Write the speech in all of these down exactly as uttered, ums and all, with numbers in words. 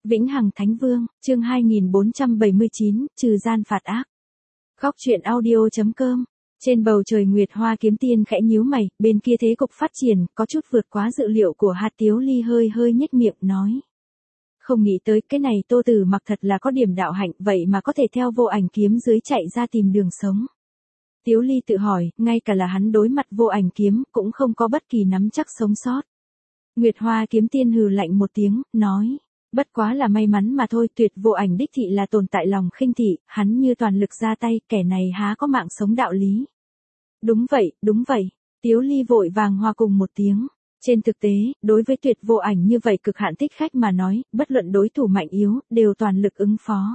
Vĩnh Hằng Thánh Vương, chương hai nghìn bốn trăm bảy mươi chín, trừ gian phạt ác. Góc truyện audio chấm com. Trên bầu trời Nguyệt Hoa Kiếm Tiên khẽ nhíu mày, bên kia thế cục phát triển, có chút vượt quá dự liệu của Hạt Tiếu Ly, hơi hơi nhếch miệng nói. Không nghĩ tới cái này Tô Tử Mặc thật là có điểm đạo hạnh, vậy mà có thể theo vô ảnh kiếm dưới chạy ra tìm đường sống. Tiếu Ly tự hỏi, ngay cả là hắn đối mặt vô ảnh kiếm, cũng không có bất kỳ nắm chắc sống sót. Nguyệt Hoa Kiếm Tiên hừ lạnh một tiếng, nói. Bất quá là may mắn mà thôi, tuyệt vô ảnh đích thị là tồn tại lòng khinh thị, hắn như toàn lực ra tay, kẻ này há có mạng sống đạo lý. Đúng vậy, đúng vậy, Tiếu Ly vội vàng hòa cùng một tiếng. Trên thực tế, đối với tuyệt vô ảnh như vậy cực hạn thích khách mà nói, bất luận đối thủ mạnh yếu, đều toàn lực ứng phó.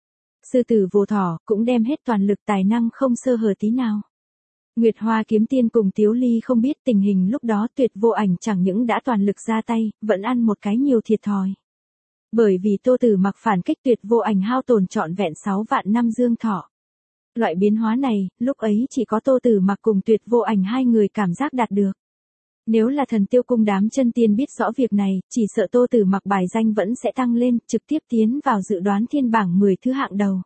Sư tử vô thỏ, cũng đem hết toàn lực, tài năng không sơ hở tí nào. Nguyệt Hoa Kiếm Tiên cùng Tiếu Ly không biết tình hình lúc đó tuyệt vô ảnh chẳng những đã toàn lực ra tay, vẫn ăn một cái nhiều thiệt thòi. Bởi vì Tô Tử Mặc phản kích tuyệt vô ảnh hao tổn trọn vẹn sáu vạn năm dương thọ. Loại biến hóa này, lúc ấy chỉ có Tô Tử Mặc cùng tuyệt vô ảnh hai người cảm giác đạt được. Nếu là Thần Tiêu Cung đám chân tiên biết rõ việc này, chỉ sợ Tô Tử Mặc bài danh vẫn sẽ tăng lên, trực tiếp tiến vào dự đoán thiên bảng mười thứ hạng đầu.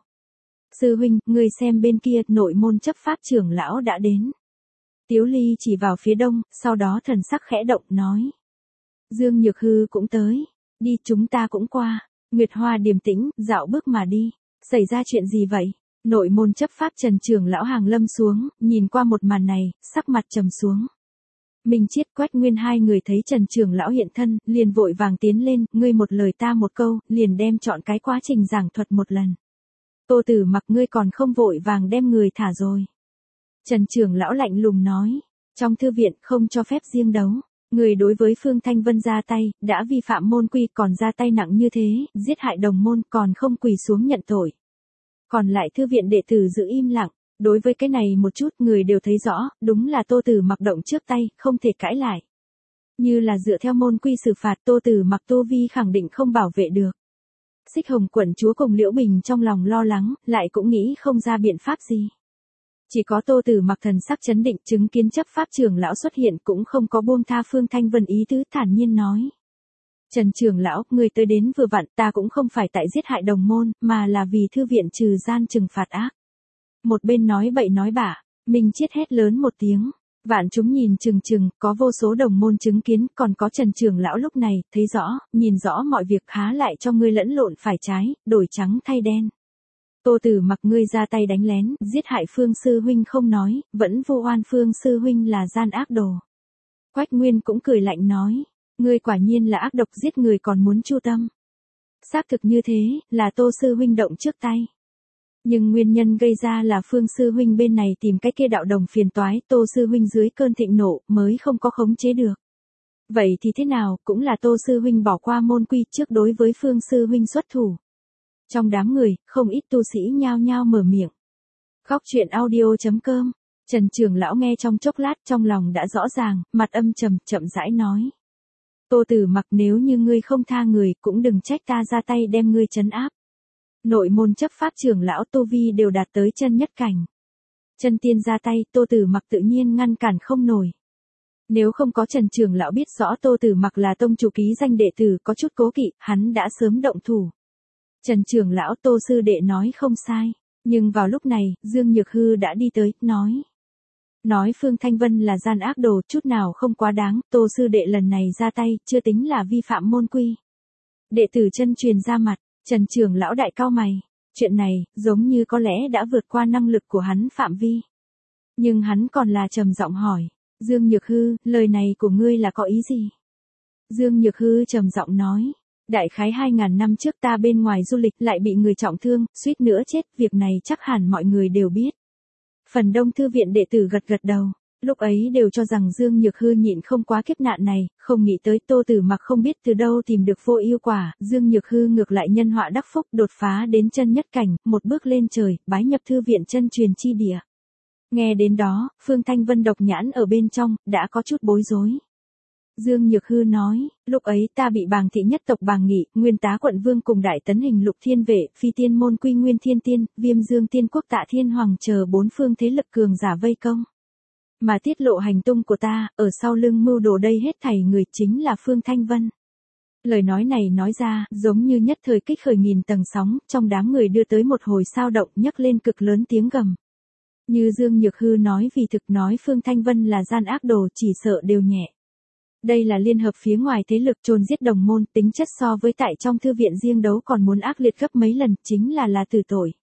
Sư huynh, người xem bên kia, nội môn chấp pháp trưởng lão đã đến. Tiếu Ly chỉ vào phía đông, sau đó thần sắc khẽ động, nói. Dương Nhược Hư cũng tới. Đi, chúng ta cũng qua. Nguyệt Hoa điềm tĩnh, dạo bước mà đi. Xảy ra chuyện gì vậy? Nội môn chấp pháp Trần trưởng lão hàng lâm xuống, nhìn qua một màn này, sắc mặt trầm xuống. Minh Chiết, Quách Nguyên hai người thấy Trần trưởng lão hiện thân, liền vội vàng tiến lên, ngươi một lời ta một câu, liền đem chọn cái quá trình giảng thuật một lần. Tô Tử Mặc, ngươi còn không vội vàng đem người thả rồi. Trần trưởng lão lạnh lùng nói, trong thư viện không cho phép riêng đấu. Người đối với Phương Thanh Vân ra tay, đã vi phạm môn quy, còn ra tay nặng như thế, giết hại đồng môn, còn không quỳ xuống nhận tội. Còn lại thư viện đệ tử giữ im lặng, đối với cái này một chút người đều thấy rõ, đúng là Tô Tử Mặc động trước tay, không thể cãi lại. Như là dựa theo môn quy xử phạt, Tô Tử Mặc tu vi khẳng định không bảo vệ được. Xích Hồng quận chúa cùng Liễu Bình trong lòng lo lắng, lại cũng nghĩ không ra biện pháp gì. Chỉ có Tô Tử Mặc thần sắc chấn định, chứng kiến chấp pháp trưởng lão xuất hiện, cũng không có buông tha Phương Thanh Vân ý tứ, thản nhiên nói. Trần trưởng lão, người tới đến vừa vặn, ta cũng không phải tại giết hại đồng môn, mà là vì thư viện trừ gian trừng phạt ác. Một bên nói bậy nói bạ, Minh Chiết hét lớn một tiếng. Vạn chúng nhìn chừng chừng, có vô số đồng môn chứng kiến, còn có Trần trưởng lão lúc này, thấy rõ, nhìn rõ mọi việc, há lại cho ngươi lẫn lộn phải trái, đổi trắng thay đen. Tô Tử Mặc, ngươi ra tay đánh lén, giết hại Phương sư huynh không nói, vẫn vu oan Phương sư huynh là gian ác đồ. Quách Nguyên cũng cười lạnh nói, ngươi quả nhiên là ác độc, giết người còn muốn chu tâm. Xác thực như thế, là Tô sư huynh động trước tay. Nhưng nguyên nhân gây ra là Phương sư huynh bên này tìm cái kia đạo đồng phiền toái, Tô sư huynh dưới cơn thịnh nộ mới không có khống chế được. Vậy thì thế nào, cũng là Tô sư huynh bỏ qua môn quy trước đối với Phương sư huynh xuất thủ. Trong đám người, không ít tu sĩ nhao nhao mở miệng. Góc truyện audio chấm com. Trần trưởng lão nghe trong chốc lát, trong lòng đã rõ ràng, mặt âm trầm, chậm rãi nói. Tô Tử Mặc, nếu như ngươi không tha người, cũng đừng trách ta ra tay đem ngươi trấn áp. Nội môn chấp pháp trưởng lão tu vi đều đạt tới chân nhất cảnh. Chân tiên ra tay, Tô Tử Mặc tự nhiên ngăn cản không nổi. Nếu không có Trần trưởng lão biết rõ Tô Tử Mặc là tông chủ ký danh đệ tử, có chút cố kỵ, hắn đã sớm động thủ. Trần trưởng lão, Tô sư đệ nói không sai, nhưng vào lúc này, Dương Nhược Hư đã đi tới, nói. Nói Phương Thanh Vân là gian ác đồ, chút nào không quá đáng, Tô sư đệ lần này ra tay, chưa tính là vi phạm môn quy. Đệ tử chân truyền ra mặt, Trần trưởng lão đại cao mày, chuyện này, giống như có lẽ đã vượt qua năng lực của hắn phạm vi. Nhưng hắn còn là trầm giọng hỏi, Dương Nhược Hư, lời này của ngươi là có ý gì? Dương Nhược Hư trầm giọng nói. Đại khái hai ngàn năm trước ta bên ngoài du lịch lại bị người trọng thương, suýt nữa chết, việc này chắc hẳn mọi người đều biết. Phần đông thư viện đệ tử gật gật đầu, lúc ấy đều cho rằng Dương Nhược Hư nhịn không quá kiếp nạn này, không nghĩ tới Tô Tử Mặc không biết từ đâu tìm được vô ưu quả, Dương Nhược Hư ngược lại nhân họa đắc phúc, đột phá đến chân nhất cảnh, một bước lên trời, bái nhập thư viện chân truyền chi địa. Nghe đến đó, Phương Thanh Vân độc nhãn ở bên trong, đã có chút bối rối. Dương Nhược Hư nói, lúc ấy ta bị Bàng thị nhất tộc Bàng Nghị, Nguyên tá quận vương cùng đại tấn hình lục thiên vệ, phi tiên môn quy nguyên thiên tiên, Viêm Dương tiên quốc Tạ Thiên Hoàng chờ bốn phương thế lực cường giả vây công. Mà tiết lộ hành tung của ta, ở sau lưng mưu đồ đây hết thảy người chính là Phương Thanh Vân. Lời nói này nói ra, giống như nhất thời kích khởi nghìn tầng sóng, trong đám người đưa tới một hồi sao động nhấc lên cực lớn tiếng gầm. Như Dương Nhược Hư nói vì thực nói Phương Thanh Vân là gian ác đồ chỉ sợ đều nhẹ. Đây là liên hợp phía ngoài thế lực chôn giết đồng môn, tính chất so với tại trong thư viện riêng đấu còn muốn ác liệt gấp mấy lần, chính là là tử tội.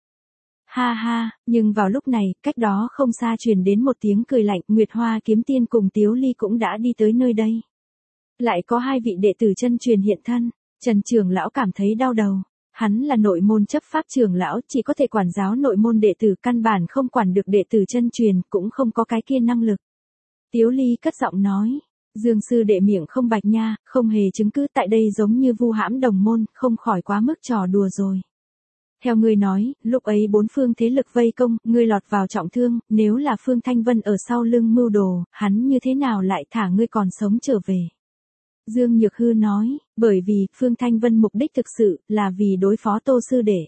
Ha ha, nhưng vào lúc này, cách đó không xa truyền đến một tiếng cười lạnh, Nguyệt Hoa Kiếm Tiên cùng Tiếu Ly cũng đã đi tới nơi đây. Lại có hai vị đệ tử chân truyền hiện thân, Trần trưởng lão cảm thấy đau đầu. Hắn là nội môn chấp pháp trưởng lão, chỉ có thể quản giáo nội môn đệ tử, căn bản không quản được đệ tử chân truyền, cũng không có cái kia năng lực. Tiếu Ly cất giọng nói, Dương sư đệ miệng không bạch nha, không hề chứng cứ tại đây giống như vu hãm đồng môn, không khỏi quá mức trò đùa rồi. Theo ngươi nói, lúc ấy bốn phương thế lực vây công, ngươi lọt vào trọng thương, nếu là Phương Thanh Vân ở sau lưng mưu đồ, hắn như thế nào lại thả ngươi còn sống trở về? Dương Nhược Hư nói, bởi vì, Phương Thanh Vân mục đích thực sự, là vì đối phó Tô sư đệ.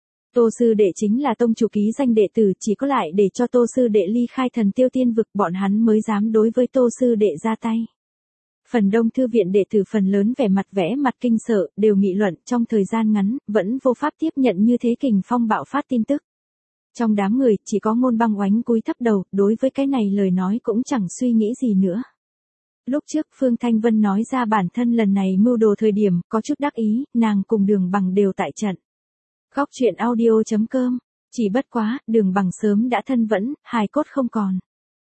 Tô sư đệ chính là tông chủ ký danh đệ tử, chỉ có lại để cho Tô sư đệ ly khai thần tiêu tiên vực, bọn hắn mới dám đối với Tô sư đệ ra tay. Phần đông thư viện đệ tử phần lớn vẻ mặt vẽ mặt kinh sợ, đều nghị luận trong thời gian ngắn, vẫn vô pháp tiếp nhận như thế kình phong bạo phát tin tức. Trong đám người, chỉ có Ngôn Băng Oánh cúi thấp đầu, đối với cái này lời nói cũng chẳng suy nghĩ gì nữa. Lúc trước Phương Thanh Vân nói ra bản thân lần này mưu đồ thời điểm, có chút đắc ý, nàng cùng Đường Bằng đều tại trận. Góc truyện audio chấm com, chỉ bất quá, Đường Bằng sớm đã thân vẫn, hài cốt không còn.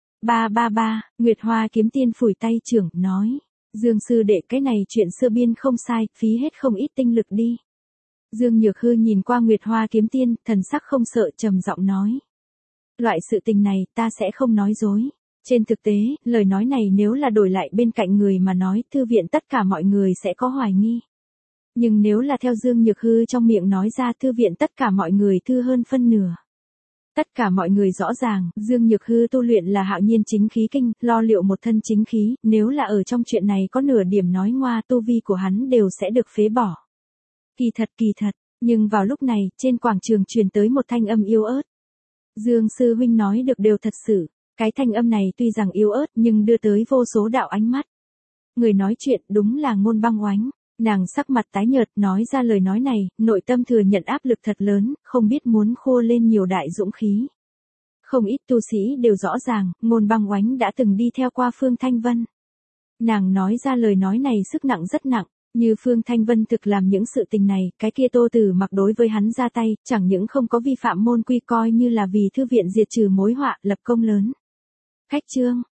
Ba ba ba, Nguyệt Hoa Kiếm Tiên phủi tay trưởng, nói. Dương sư đệ cái này chuyện xưa biên không sai, phí hết không ít tinh lực đi. Dương Nhược Hư nhìn qua Nguyệt Hoa Kiếm Tiên, thần sắc không sợ, trầm giọng nói. Loại sự tình này, ta sẽ không nói dối. Trên thực tế, lời nói này nếu là đổi lại bên cạnh người mà nói, thư viện tất cả mọi người sẽ có hoài nghi. Nhưng nếu là theo Dương Nhược Hư trong miệng nói ra, thư viện tất cả mọi người thư hơn phân nửa. Tất cả mọi người rõ ràng, Dương Nhược Hư tu luyện là hạo nhiên chính khí kinh, lo liệu một thân chính khí, nếu là ở trong chuyện này có nửa điểm nói ngoa, tu vi của hắn đều sẽ được phế bỏ. Kỳ thật kỳ thật, nhưng vào lúc này, trên quảng trường truyền tới một thanh âm yếu ớt. Dương sư huynh nói được đều thật sự, cái thanh âm này tuy rằng yếu ớt nhưng đưa tới vô số đạo ánh mắt. Người nói chuyện đúng là Ngôn Băng Oánh. Nàng sắc mặt tái nhợt nói ra lời nói này, nội tâm thừa nhận áp lực thật lớn, không biết muốn khô lên nhiều đại dũng khí. Không ít tu sĩ đều rõ ràng, Ngôn Băng Oánh đã từng đi theo qua Phương Thanh Vân. Nàng nói ra lời nói này sức nặng rất nặng, như Phương Thanh Vân thực làm những sự tình này, cái kia Tô Tử Mặc đối với hắn ra tay, chẳng những không có vi phạm môn quy coi như là vì thư viện diệt trừ mối họa, lập công lớn. Khách chương